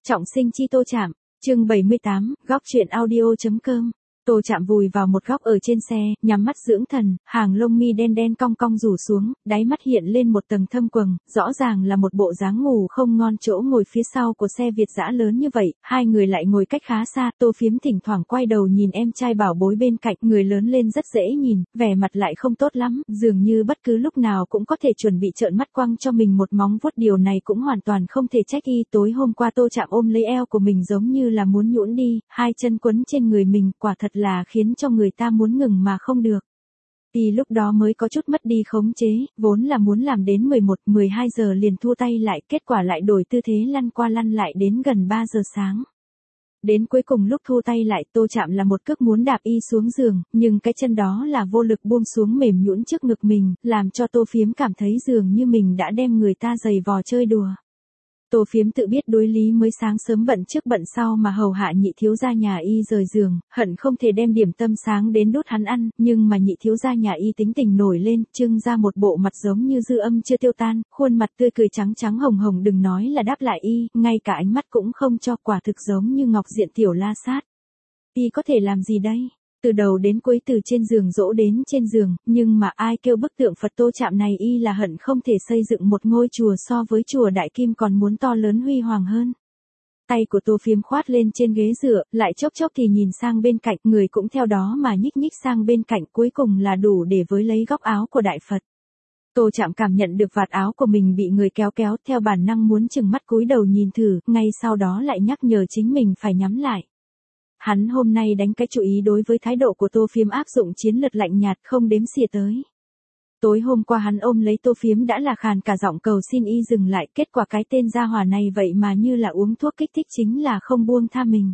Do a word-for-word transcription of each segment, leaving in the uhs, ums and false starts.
Trọng sinh chi Tô Trạm, chương bảy mươi tám, góc truyện audio.com. Tô Trạm vùi vào một góc ở trên xe, nhắm mắt dưỡng thần, hàng lông mi đen đen cong cong rủ xuống, đáy mắt hiện lên một tầng thâm quầng, rõ ràng là một bộ dáng ngủ không ngon. Chỗ ngồi phía sau của xe Việt dã lớn như vậy, hai người lại ngồi cách khá xa. Tô Phiếm thỉnh thoảng quay đầu nhìn em trai bảo bối bên cạnh, người lớn lên rất dễ nhìn, vẻ mặt lại không tốt lắm, dường như bất cứ lúc nào cũng có thể chuẩn bị trợn mắt quăng cho mình một móng vuốt. Điều này cũng hoàn toàn không thể trách y. Tối hôm qua Tô Trạm ôm lấy eo của mình giống như là muốn nhũn đi, hai chân quấn trên người mình, quả thật là khiến cho người ta muốn ngừng mà không được. Thì lúc đó mới có chút mất đi khống chế, vốn là muốn làm đến mười một, mười hai giờ liền thua tay lại, kết quả lại đổi tư thế lăn qua lăn lại đến gần ba giờ sáng. Đến cuối cùng lúc thu tay lại, Tô Trạm là một cước muốn đạp y xuống giường, nhưng cái chân đó là vô lực buông xuống mềm nhũn trước ngực mình, làm cho Tô Phiếm cảm thấy dường như mình đã đem người ta giày vò chơi đùa. Tô Phiếm tự biết đối lý mới sáng sớm bận trước bận sau mà hầu hạ nhị thiếu gia nhà y rời giường, hận không thể đem điểm tâm sáng đến đút hắn ăn, nhưng mà nhị thiếu gia nhà y tính tình nổi lên, trưng ra một bộ mặt giống như dư âm chưa tiêu tan, khuôn mặt tươi cười trắng trắng hồng hồng, đừng nói là đáp lại y, ngay cả ánh mắt cũng không cho, quả thực giống như ngọc diện tiểu la sát. Y có thể làm gì đây? Từ đầu đến cuối, từ trên giường dỗ đến trên giường, nhưng mà ai kêu bức tượng Phật Tô Trạm này y là hận không thể xây dựng một ngôi chùa so với chùa Đại Kim còn muốn to lớn huy hoàng hơn. Tay của Tô Phiếm khoát lên trên ghế dựa, lại chốc chốc thì nhìn sang bên cạnh, người cũng theo đó mà nhích nhích sang bên cạnh, cuối cùng là đủ để với lấy góc áo của Đại Phật. Tô Trạm cảm nhận được vạt áo của mình bị người kéo kéo, theo bản năng muốn chừng mắt cúi đầu nhìn thử, ngay sau đó lại nhắc nhở chính mình phải nhắm lại. Hắn hôm nay đánh cái chú ý đối với thái độ của Tô Phiếm áp dụng chiến lược lạnh nhạt không đếm xỉa tới. Tối hôm qua hắn ôm lấy Tô Phiếm đã là khàn cả giọng cầu xin y dừng lại, kết quả cái tên gia hỏa này vậy mà như là uống thuốc kích thích, chính là không buông tha mình.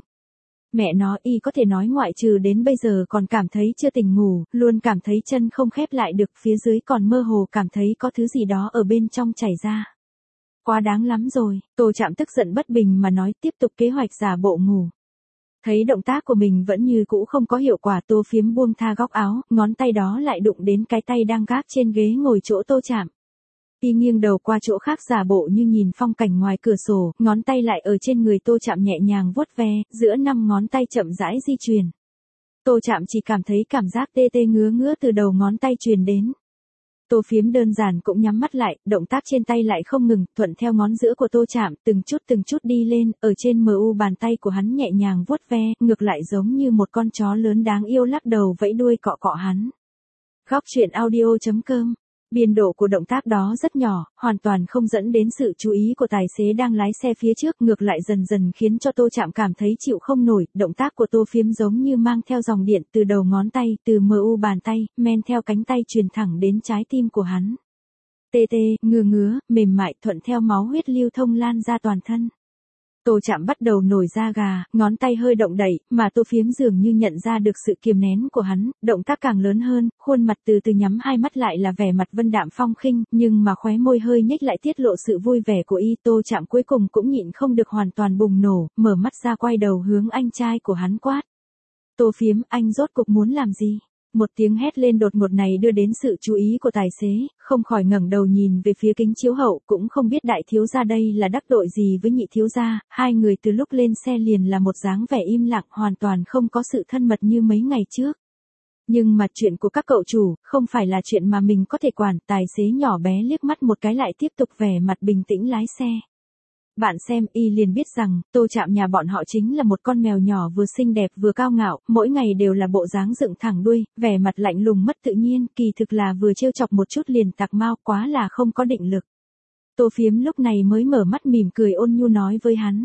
Mẹ nó, y có thể nói ngoại trừ đến bây giờ còn cảm thấy chưa tỉnh ngủ, luôn cảm thấy chân không khép lại được, phía dưới còn mơ hồ cảm thấy có thứ gì đó ở bên trong chảy ra. Quá đáng lắm rồi, Tô Trạm tức giận bất bình mà nói, tiếp tục kế hoạch giả bộ ngủ. Thấy động tác của mình vẫn như cũ không có hiệu quả, Tô Phiếm buông tha góc áo, ngón tay đó lại đụng đến cái tay đang gác trên ghế ngồi chỗ Tô Trạm. Y nghiêng đầu qua chỗ khác giả bộ như nhìn phong cảnh ngoài cửa sổ, ngón tay lại ở trên người Tô Trạm nhẹ nhàng vuốt ve, giữa năm ngón tay chậm rãi di chuyển. Tô Trạm chỉ cảm thấy cảm giác tê tê ngứa ngứa từ đầu ngón tay truyền đến. Tô Phiếm đơn giản cũng nhắm mắt lại, động tác trên tay lại không ngừng, thuận theo ngón giữa của Tô Trạm, từng chút từng chút đi lên, ở trên mờ u bàn tay của hắn nhẹ nhàng vuốt ve, ngược lại giống như một con chó lớn đáng yêu lắc đầu vẫy đuôi cọ cọ hắn. Góc truyện audio.com. Biên độ của động tác đó rất nhỏ, hoàn toàn không dẫn đến sự chú ý của tài xế đang lái xe phía trước, ngược lại dần dần khiến cho Tô Trạm cảm thấy chịu không nổi. Động tác của Tô Phiếm giống như mang theo dòng điện từ đầu ngón tay, từ mờ u bàn tay, men theo cánh tay truyền thẳng đến trái tim của hắn. Tê tê, ngứa ngứa, mềm mại, thuận theo máu huyết lưu thông lan ra toàn thân. Tô Trạm bắt đầu nổi da gà, ngón tay hơi động đẩy, mà Tô Phiếm dường như nhận ra được sự kiềm nén của hắn, động tác càng lớn hơn, khuôn mặt từ từ nhắm hai mắt lại là vẻ mặt vân đạm phong khinh, nhưng mà khóe môi hơi nhếch lại tiết lộ sự vui vẻ của y. Tô Trạm cuối cùng cũng nhịn không được hoàn toàn bùng nổ, mở mắt ra quay đầu hướng anh trai của hắn quát. Tô Phiếm, anh rốt cục muốn làm gì? Một tiếng hét lên đột ngột này đưa đến sự chú ý của tài xế, không khỏi ngẩng đầu nhìn về phía kính chiếu hậu, cũng không biết đại thiếu gia đây là đắc tội gì với nhị thiếu gia, hai người từ lúc lên xe liền là một dáng vẻ im lặng, hoàn toàn không có sự thân mật như mấy ngày trước. Nhưng mà chuyện của các cậu chủ, không phải là chuyện mà mình có thể quản, tài xế nhỏ bé liếc mắt một cái lại tiếp tục vẻ mặt bình tĩnh lái xe. Bạn xem, y liền biết rằng, Tô Trạm nhà bọn họ chính là một con mèo nhỏ vừa xinh đẹp vừa cao ngạo, mỗi ngày đều là bộ dáng dựng thẳng đuôi, vẻ mặt lạnh lùng mất tự nhiên, kỳ thực là vừa trêu chọc một chút liền tạc mau, quá là không có định lực. Tô Phiếm lúc này mới mở mắt mỉm cười ôn nhu nói với hắn.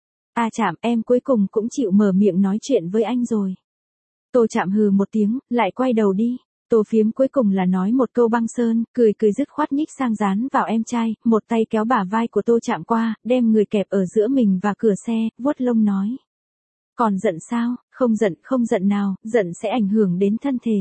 A Trạm, em cuối cùng cũng chịu mở miệng nói chuyện với anh rồi. Tô Trạm hừ một tiếng, lại quay đầu đi. Tô Phiếm cuối cùng là nói một câu băng sơn, cười cười dứt khoát nhích sang dán vào em trai, một tay kéo bả vai của Tô Trạm qua, đem người kẹp ở giữa mình và cửa xe, vuốt lông nói. Còn giận sao? Không giận, không giận nào, giận sẽ ảnh hưởng đến thân thể.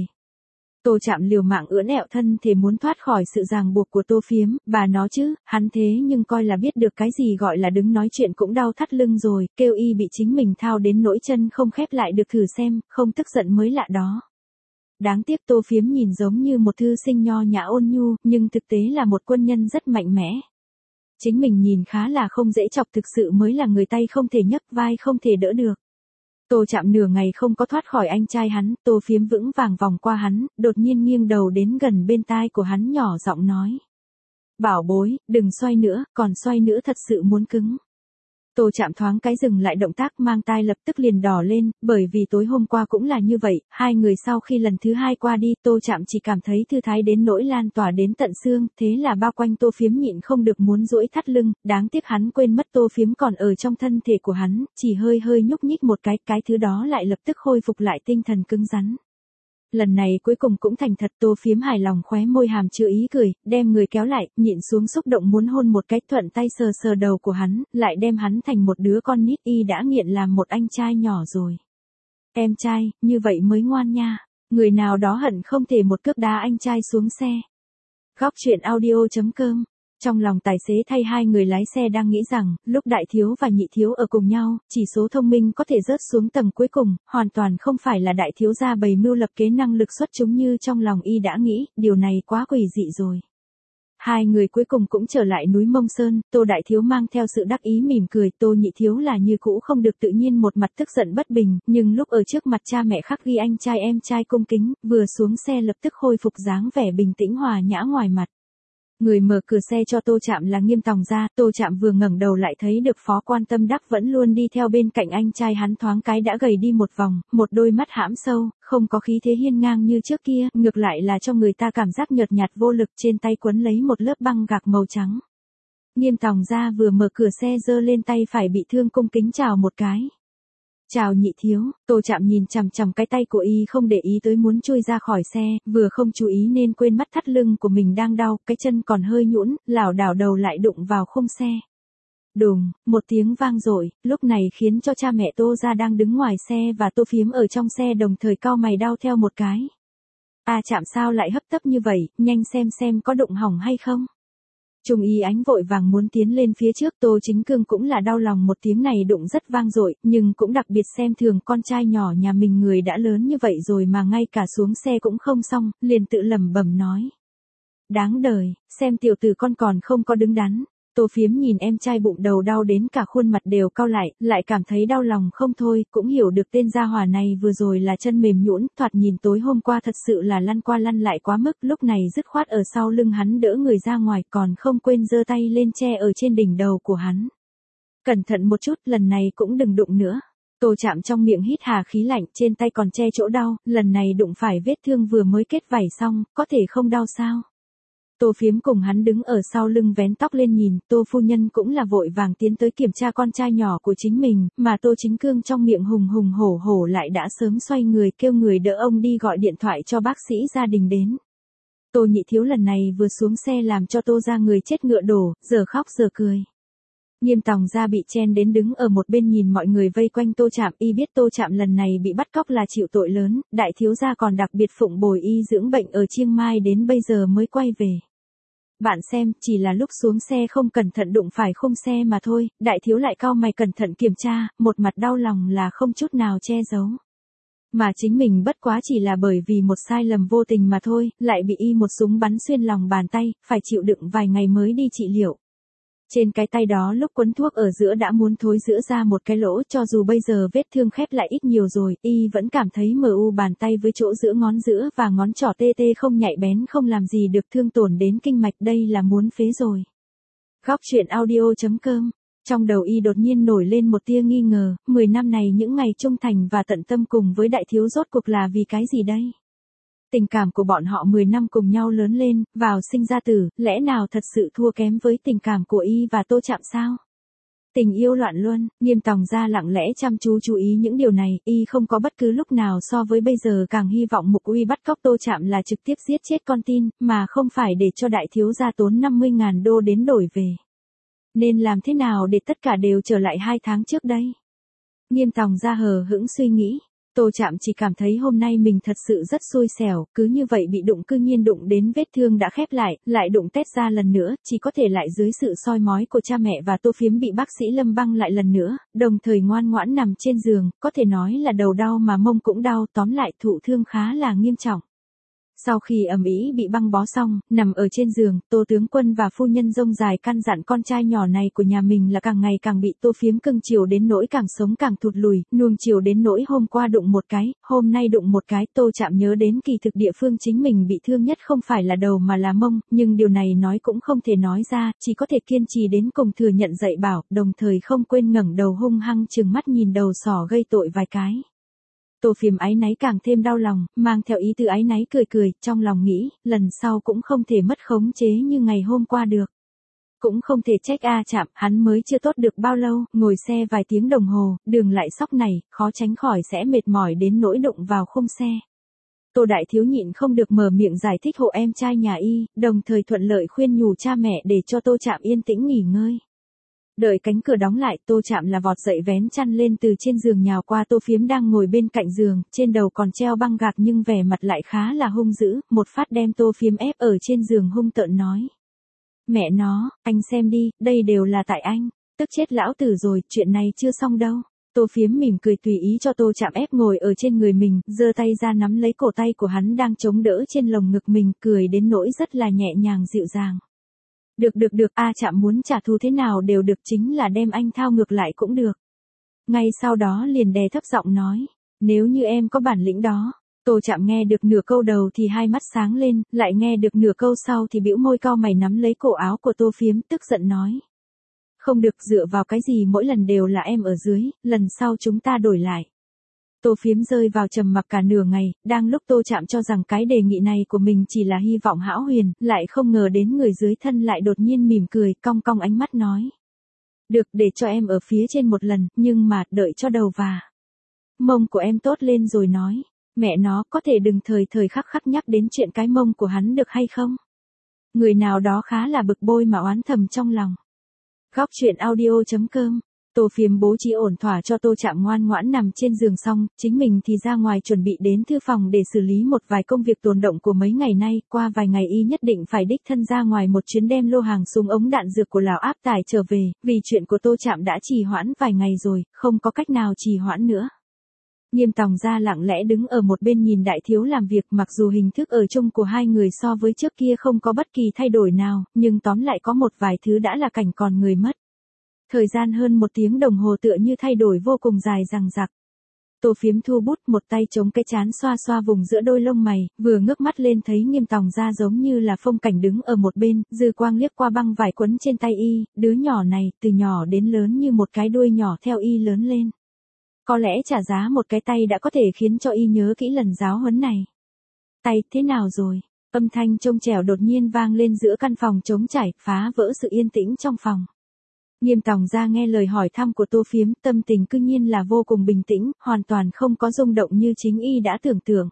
Tô Trạm liều mạng ưỡn ẹo thân thể muốn thoát khỏi sự ràng buộc của Tô Phiếm, bà nó chứ, hắn thế nhưng coi là biết được cái gì gọi là đứng nói chuyện cũng đau thắt lưng rồi, kêu y bị chính mình thao đến nỗi chân không khép lại được thử xem, không tức giận mới lạ đó. Đáng tiếc Tô Phiếm nhìn giống như một thư sinh nho nhã ôn nhu, nhưng thực tế là một quân nhân rất mạnh mẽ. chính mình nhìn khá là không dễ chọc, thực sự mới là người tay không thể nhấc vai không thể đỡ được. Tô Chạm nửa ngày không có thoát khỏi anh trai hắn, Tô Phiếm vững vàng vòng qua hắn, đột nhiên nghiêng đầu đến gần bên tai của hắn nhỏ giọng nói. Bảo bối, đừng xoay nữa, còn xoay nữa thật sự muốn cứng. Tô Chạm thoáng cái dừng lại động tác, mang tai lập tức liền đỏ lên, bởi vì tối hôm qua cũng là như vậy, hai người sau khi lần thứ hai qua đi, Tô Chạm chỉ cảm thấy thư thái đến nỗi lan tỏa đến tận xương, thế là bao quanh Tô Phiếm nhịn không được muốn duỗi thắt lưng, đáng tiếc hắn quên mất Tô Phiếm còn ở trong thân thể của hắn, chỉ hơi hơi nhúc nhích một cái, cái thứ đó lại lập tức khôi phục lại tinh thần cứng rắn. Lần này cuối cùng cũng thành thật, Tô Phiếm hài lòng khóe môi hàm chứa ý cười, đem người kéo lại, nhịn xuống xúc động muốn hôn một cái, thuận tay sờ sờ đầu của hắn, lại đem hắn thành một đứa con nít, y đã nghiện làm một anh trai nhỏ rồi. Em trai, như vậy mới ngoan nha, người nào đó hận không thể một cước đá anh trai xuống xe. Góc truyện audio chấm com. Trong lòng tài xế thay hai người lái xe đang nghĩ rằng, lúc đại thiếu và nhị thiếu ở cùng nhau, chỉ số thông minh có thể rớt xuống tầng cuối cùng, hoàn toàn không phải là đại thiếu gia bày mưu lập kế năng lực xuất chúng như trong lòng y đã nghĩ, điều này quá quỷ dị rồi. Hai người cuối cùng cũng trở lại núi Mông Sơn, Tô đại thiếu mang theo sự đắc ý mỉm cười, Tô nhị thiếu là như cũ không được tự nhiên, một mặt tức giận bất bình, nhưng lúc ở trước mặt cha mẹ khắc ghi anh trai em trai cung kính, vừa xuống xe lập tức khôi phục dáng vẻ bình tĩnh hòa nhã ngoài mặt. Người mở cửa xe cho Tô Chạm là Nghiêm Tòng Gia, Tô Chạm vừa ngẩng đầu lại thấy được Phó Quan Tâm Đắc vẫn luôn đi theo bên cạnh anh trai hắn, thoáng cái đã gầy đi một vòng, một đôi mắt hãm sâu, không có khí thế hiên ngang như trước kia, ngược lại là cho người ta cảm giác nhợt nhạt vô lực, trên tay quấn lấy một lớp băng gạc màu trắng. Nghiêm Tòng Gia vừa mở cửa xe giơ lên tay phải bị thương cung kính chào một cái. Chào nhị thiếu, Tô Chạm nhìn chằm chằm cái tay của y không để ý tới muốn chui ra khỏi xe, vừa không chú ý nên quên mất thắt lưng của mình đang đau, cái chân còn hơi nhũn, lảo đảo đầu lại đụng vào khung xe. Đùng, một tiếng vang dội, lúc này khiến cho cha mẹ Tô gia đang đứng ngoài xe và Tô Phiếm ở trong xe đồng thời cau mày đau theo một cái. À Chạm sao lại hấp tấp như vậy, nhanh xem xem có đụng hỏng hay không. Trung y ánh vội vàng muốn tiến lên phía trước, Tô Chính Cương cũng là đau lòng, một tiếng này đụng rất vang dội, nhưng cũng đặc biệt xem thường con trai nhỏ nhà mình, người đã lớn như vậy rồi mà ngay cả xuống xe cũng không xong, liền tự lẩm bẩm nói. Đáng đời, xem tiểu tử con còn không có đứng đắn. Tô Phiếm nhìn em trai bụng đầu đau đến cả khuôn mặt đều cau lại, lại cảm thấy đau lòng không thôi, cũng hiểu được tên gia hỏa này vừa rồi là chân mềm nhũn, thoạt nhìn tối hôm qua thật sự là lăn qua lăn lại quá mức, lúc này dứt khoát ở sau lưng hắn đỡ người ra ngoài, còn không quên giơ tay lên che ở trên đỉnh đầu của hắn. Cẩn thận một chút, lần này cũng đừng đụng nữa. Tô Chạm trong miệng hít hà khí lạnh, trên tay còn che chỗ đau, lần này đụng phải vết thương vừa mới kết vảy xong, có thể không đau sao? Tô Phiếm cùng hắn đứng ở sau lưng vén tóc lên nhìn, Tô phu nhân cũng là vội vàng tiến tới kiểm tra con trai nhỏ của chính mình, mà Tô Chính Cương trong miệng hùng hùng hổ hổ lại đã sớm xoay người kêu người đỡ ông đi gọi điện thoại cho bác sĩ gia đình đến. Tô nhị thiếu lần này vừa xuống xe làm cho Tô gia người chết ngựa đổ, giờ khóc giờ cười. Nghiêm Tòng Gia bị chen đến đứng ở một bên nhìn mọi người vây quanh Tô Chạm, y biết Tô Chạm lần này bị bắt cóc là chịu tội lớn, đại thiếu gia còn đặc biệt phụng bồi y dưỡng bệnh ở Chiang Mai đến bây giờ mới quay về. Bạn xem, chỉ là lúc xuống xe không cẩn thận đụng phải khung xe mà thôi, đại thiếu lại cau mày cẩn thận kiểm tra, một mặt đau lòng là không chút nào che giấu. Mà chính mình bất quá chỉ là bởi vì một sai lầm vô tình mà thôi, lại bị y một súng bắn xuyên lòng bàn tay, phải chịu đựng vài ngày mới đi trị liệu. Trên cái tay đó lúc quấn thuốc ở giữa đã muốn thối rữa ra một cái lỗ, cho dù bây giờ vết thương khép lại ít nhiều rồi, y vẫn cảm thấy mờ u bàn tay với chỗ giữa ngón giữa và ngón trỏ tê tê không nhạy bén, không làm gì được, thương tổn đến kinh mạch, đây là muốn phế rồi. Góc truyện audio chấm com. Trong đầu y đột nhiên nổi lên một tia nghi ngờ, mười năm này những ngày trung thành và tận tâm cùng với đại thiếu rốt cuộc là vì cái gì đây? Tình cảm của bọn họ mười năm cùng nhau lớn lên, vào sinh ra tử, lẽ nào thật sự thua kém với tình cảm của y và Tô Chạm sao? Tình yêu loạn luân, Nghiêm Tòng Gia lặng lẽ chăm chú chú ý những điều này, y không có bất cứ lúc nào so với bây giờ càng hy vọng Mục Uy bắt cóc Tô Chạm là trực tiếp giết chết con tin, mà không phải để cho đại thiếu gia tốn năm mươi ngàn đô đến đổi về. Nên làm thế nào để tất cả đều trở lại hai tháng trước đây? Nghiêm Tòng Gia hờ hững suy nghĩ. Tô Chạm chỉ cảm thấy hôm nay mình thật sự rất xui xẻo, cứ như vậy bị đụng, cư nhiên đụng đến vết thương đã khép lại, lại đụng tét ra lần nữa, chỉ có thể lại dưới sự soi mói của cha mẹ và Tô Phiếm bị bác sĩ Lâm băng lại lần nữa, đồng thời ngoan ngoãn nằm trên giường, có thể nói là đầu đau mà mông cũng đau, tóm lại thụ thương khá là nghiêm trọng. Sau khi ầm ĩ bị băng bó xong, nằm ở trên giường, Tô tướng quân và phu nhân rông dài căn dặn con trai nhỏ này của nhà mình là càng ngày càng bị Tô Phiếm cưng chiều đến nỗi càng sống càng thụt lùi, nuông chiều đến nỗi hôm qua đụng một cái, hôm nay đụng một cái. Tô Trạm nhớ đến kỳ thực địa phương chính mình bị thương nhất không phải là đầu mà là mông, nhưng điều này nói cũng không thể nói ra, chỉ có thể kiên trì đến cùng thừa nhận dạy bảo, đồng thời không quên ngẩng đầu hung hăng trừng mắt nhìn đầu sỏ gây tội vài cái. Tô Phiếm áy náy càng thêm đau lòng, mang theo ý tư áy náy cười cười, trong lòng nghĩ, lần sau cũng không thể mất khống chế như ngày hôm qua được. Cũng không thể trách A Trạm, hắn mới chưa tốt được bao lâu, ngồi xe vài tiếng đồng hồ, đường lại sóc này, khó tránh khỏi sẽ mệt mỏi đến nỗi đụng vào khung xe. Tô Đại Thiếu nhịn không được mở miệng giải thích hộ em trai nhà y, đồng thời thuận lợi khuyên nhủ cha mẹ để cho Tô Trạm yên tĩnh nghỉ ngơi. Đợi cánh cửa đóng lại, Tô Trạm là vọt dậy vén chăn lên từ trên giường nhào qua Tô Phiếm đang ngồi bên cạnh giường, trên đầu còn treo băng gạc nhưng vẻ mặt lại khá là hung dữ, một phát đem Tô Phiếm ép ở trên giường hung tợn nói. Mẹ nó, anh xem đi, đây đều là tại anh, tức chết lão tử rồi, chuyện này chưa xong đâu. Tô Phiếm mỉm cười tùy ý cho Tô Trạm ép ngồi ở trên người mình, giơ tay ra nắm lấy cổ tay của hắn đang chống đỡ trên lồng ngực mình, cười đến nỗi rất là nhẹ nhàng dịu dàng. Được được được, A Trạm muốn trả thù thế nào đều được, chính là đem anh thao ngược lại cũng được. Ngay sau đó liền đè thấp giọng nói, nếu như em có bản lĩnh đó. Tô Trạm nghe được nửa câu đầu thì hai mắt sáng lên, lại nghe được nửa câu sau thì bĩu môi cau mày nắm lấy cổ áo của Tô Phiếm, tức giận nói. Không được, dựa vào cái gì mỗi lần đều là em ở dưới, lần sau chúng ta đổi lại. Tô Phiếm rơi vào trầm mặc cả nửa ngày, đang lúc Tô Trạm cho rằng cái đề nghị này của mình chỉ là hy vọng hão huyền, lại không ngờ đến người dưới thân lại đột nhiên mỉm cười, cong cong ánh mắt nói. Được, để cho em ở phía trên một lần, nhưng mà, đợi cho đầu và mông của em tốt lên rồi nói. Mẹ nó, có thể đừng thời thời khắc khắc nhắc đến chuyện cái mông của hắn được hay không? Người nào đó khá là bực bôi mà oán thầm trong lòng. Góc truyện audio chấm com. Tô Phiếm bố trí ổn thỏa cho Tô Trạm ngoan ngoãn nằm trên giường xong, chính mình thì ra ngoài chuẩn bị đến thư phòng để xử lý một vài công việc tồn động của mấy ngày nay, qua vài ngày y nhất định phải đích thân ra ngoài một chuyến đem lô hàng súng ống đạn dược của Lào áp tải trở về, vì chuyện của Tô Trạm đã trì hoãn vài ngày rồi, không có cách nào trì hoãn nữa. Nghiêm Tòng ra lặng lẽ đứng ở một bên nhìn Đại Thiếu làm việc, mặc dù hình thức ở chung của hai người so với trước kia không có bất kỳ thay đổi nào, nhưng tóm lại có một vài thứ đã là cảnh còn người mất. Thời gian hơn một tiếng đồng hồ tựa như thay đổi vô cùng dài dằng dặc. Tô Phiếm thu bút, một tay chống cái trán xoa xoa vùng giữa đôi lông mày, vừa ngước mắt lên thấy Nghiêm Tòng ra giống như là phong cảnh đứng ở một bên, dư quang liếc qua băng vải quấn trên tay y, đứa nhỏ này từ nhỏ đến lớn như một cái đuôi nhỏ theo y lớn lên. Có lẽ trả giá một cái tay đã có thể khiến cho y nhớ kỹ lần giáo huấn này. Tay, thế nào rồi? Âm thanh trông trẻo đột nhiên vang lên giữa căn phòng trống trải, phá vỡ sự yên tĩnh trong phòng. Nghiêm Tòng ra nghe lời hỏi thăm của Tô Phiếm, tâm tình cư nhiên là vô cùng bình tĩnh, hoàn toàn không có rung động như chính y đã tưởng tượng.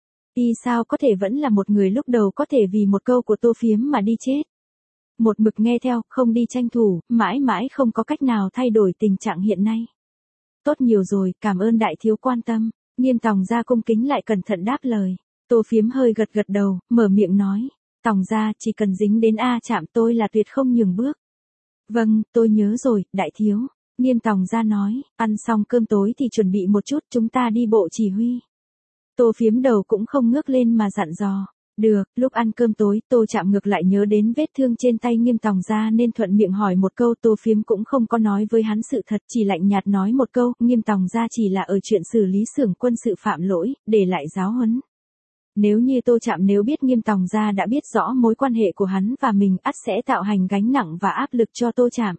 Y sao có thể vẫn là một người lúc đầu có thể vì một câu của Tô Phiếm mà đi chết. Một mực nghe theo, không đi tranh thủ, mãi mãi không có cách nào thay đổi tình trạng hiện nay. Tốt nhiều rồi, cảm ơn Đại Thiếu quan tâm. Nghiêm Tòng ra cung kính lại cẩn thận đáp lời. Tô Phiếm hơi gật gật đầu, mở miệng nói. Tòng ra, chỉ cần dính đến A Trạm tôi là tuyệt không nhường bước. Vâng, tôi nhớ rồi, Đại Thiếu. Nghiêm Tòng ra nói, ăn xong cơm tối thì chuẩn bị một chút, chúng ta đi bộ chỉ huy. Tô Phiếm đầu cũng không ngước lên mà dặn dò. Được, lúc ăn cơm tối, Tô Trạm ngược lại nhớ đến vết thương trên tay Nghiêm Tòng ra nên thuận miệng hỏi một câu. Tô Phiếm cũng không có nói với hắn sự thật, chỉ lạnh nhạt nói một câu, Nghiêm Tòng ra chỉ là ở chuyện xử lý xưởng quân sự phạm lỗi, để lại giáo huấn. Nếu như Tô Trạm nếu biết Nghiêm Tòng ra đã biết rõ mối quan hệ của hắn và mình, ắt sẽ tạo hành gánh nặng và áp lực cho Tô Trạm.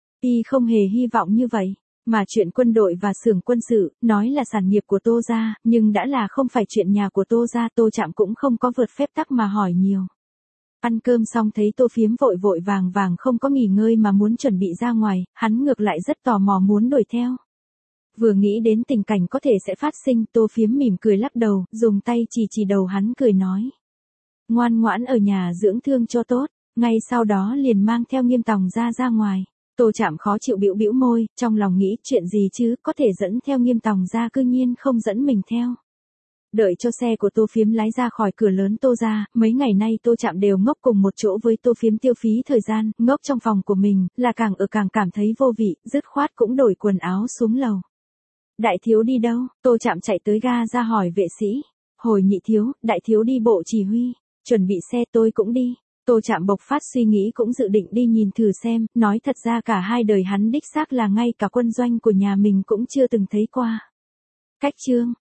Y không hề hy vọng như vậy. Mà chuyện quân đội và xưởng quân sự, nói là sản nghiệp của Tô gia, nhưng đã là không phải chuyện nhà của Tô gia, Tô Trạm cũng không có vượt phép tắc mà hỏi nhiều. Ăn cơm xong thấy Tô Phiếm vội vội vàng vàng không có nghỉ ngơi mà muốn chuẩn bị ra ngoài, hắn ngược lại rất tò mò muốn đuổi theo. Vừa nghĩ đến tình cảnh có thể sẽ phát sinh, Tô Phiếm mỉm cười lắc đầu, dùng tay chỉ chỉ đầu hắn cười nói. Ngoan ngoãn ở nhà dưỡng thương cho tốt, ngay sau đó liền mang theo Nghiêm Tòng ra ra ngoài. Tô Trạm khó chịu bĩu bĩu môi, trong lòng nghĩ chuyện gì chứ, có thể dẫn theo Nghiêm Tòng ra cư nhiên không dẫn mình theo. Đợi cho xe của Tô Phiếm lái ra khỏi cửa lớn Tô gia, mấy ngày nay Tô Trạm đều ngốc cùng một chỗ với Tô Phiếm tiêu phí thời gian, ngốc trong phòng của mình, là càng ở càng cảm thấy vô vị, dứt khoát cũng đổi quần áo xuống lầu. Đại Thiếu đi đâu? Tô Trạm chạy tới ga ra hỏi vệ sĩ. Hồi nhị thiếu, đại thiếu đi bộ chỉ huy, chuẩn bị xe tôi cũng đi. Tô Trạm bộc phát suy nghĩ cũng dự định đi nhìn thử xem, nói thật ra cả hai đời hắn đích xác là ngay cả quân doanh của nhà mình cũng chưa từng thấy qua. Cách chương